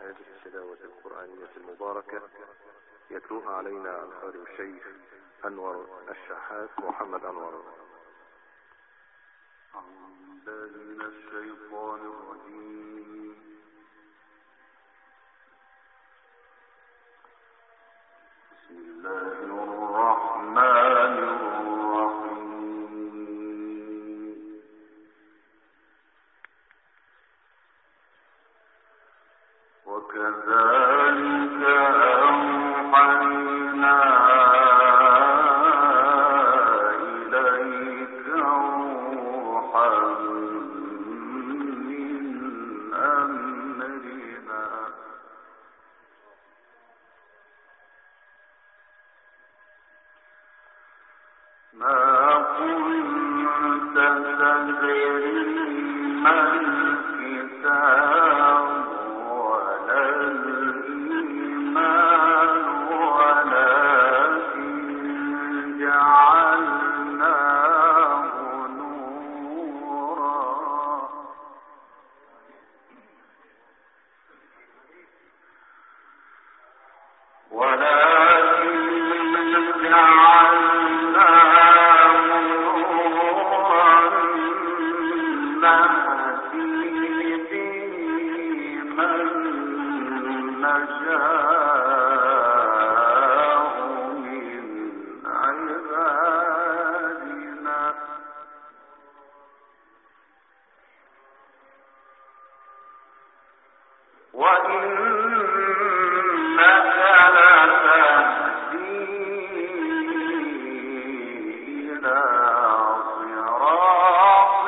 هذه التلاوة القرآنية المباركة يتلوها علينا القارئ الشيخ أنور الشحات محمد أنور. من الشيطان الرجيم. بسم الله الرحمن الرحيم. وكذلك أوحينا إليك روحا من أمرنا ما كنت تدري ما الكتاب ولا الإيمان ولكن جعلناه نورا نهدي به من نشاء من عبادنا وإنك لتهدي إلى صراط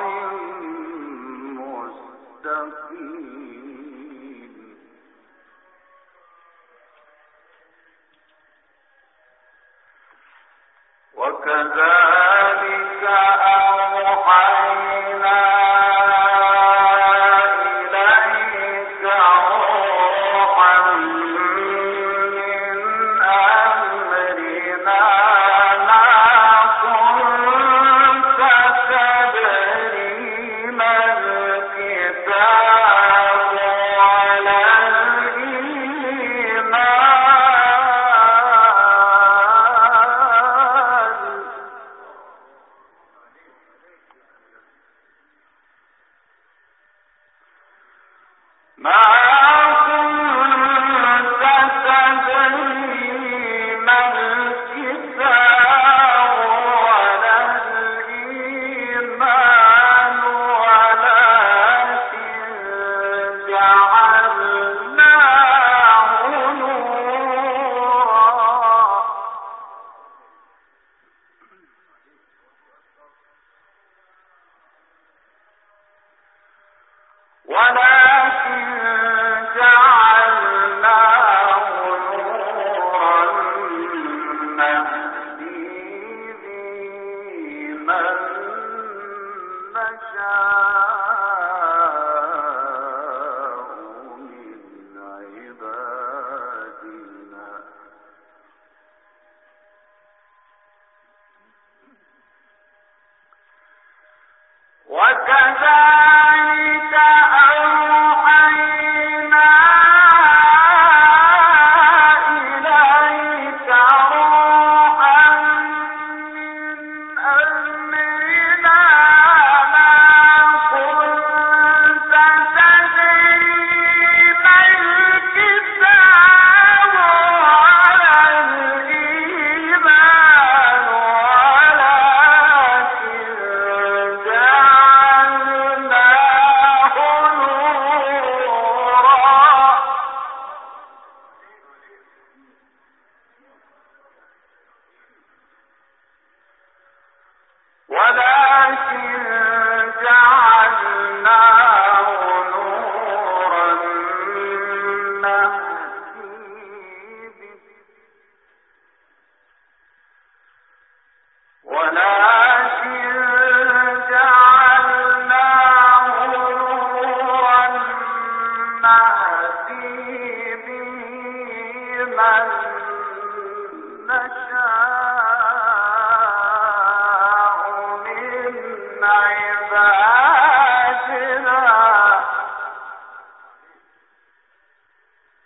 مستقيم. وكذلك أوحينا إليك روحا من أمرنا ما كنت تدري ما الكتاب ولا الإيمان ولكن جعلناه نورا نهدي به من نشاء من عبادنا وكذلك أوحينا إليك روحا من أمرنا ما كنت تدري ما الكتاب ولا الإيمان ولكن جعلناه نورا نهدي به من نشاء من عبادنا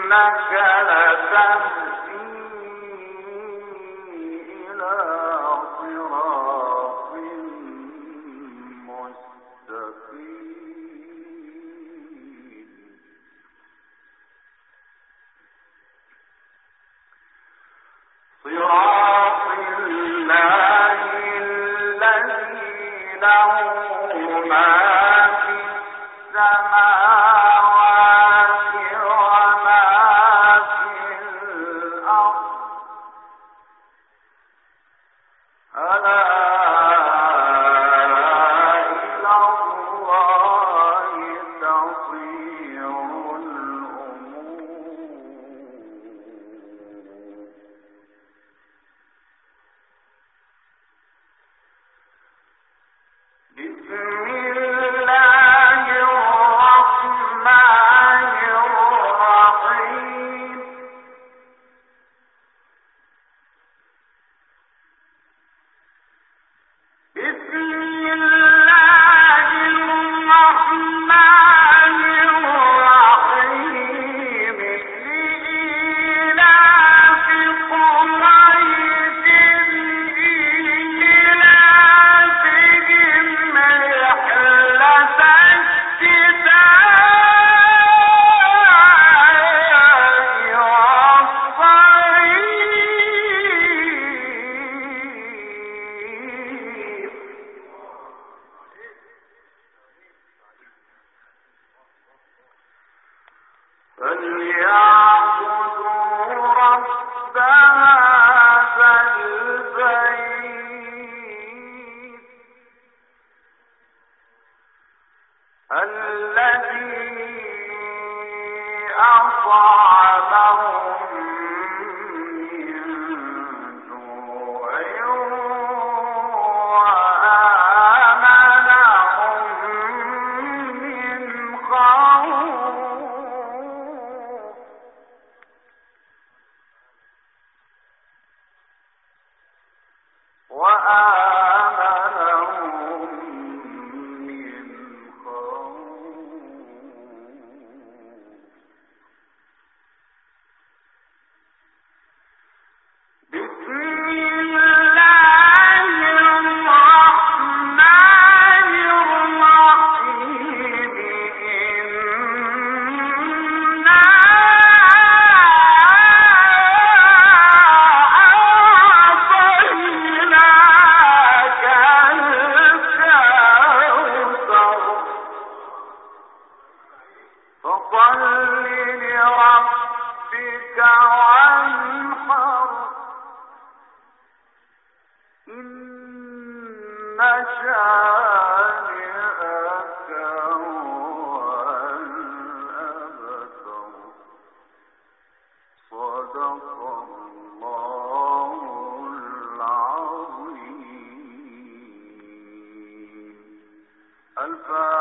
الفاتحة.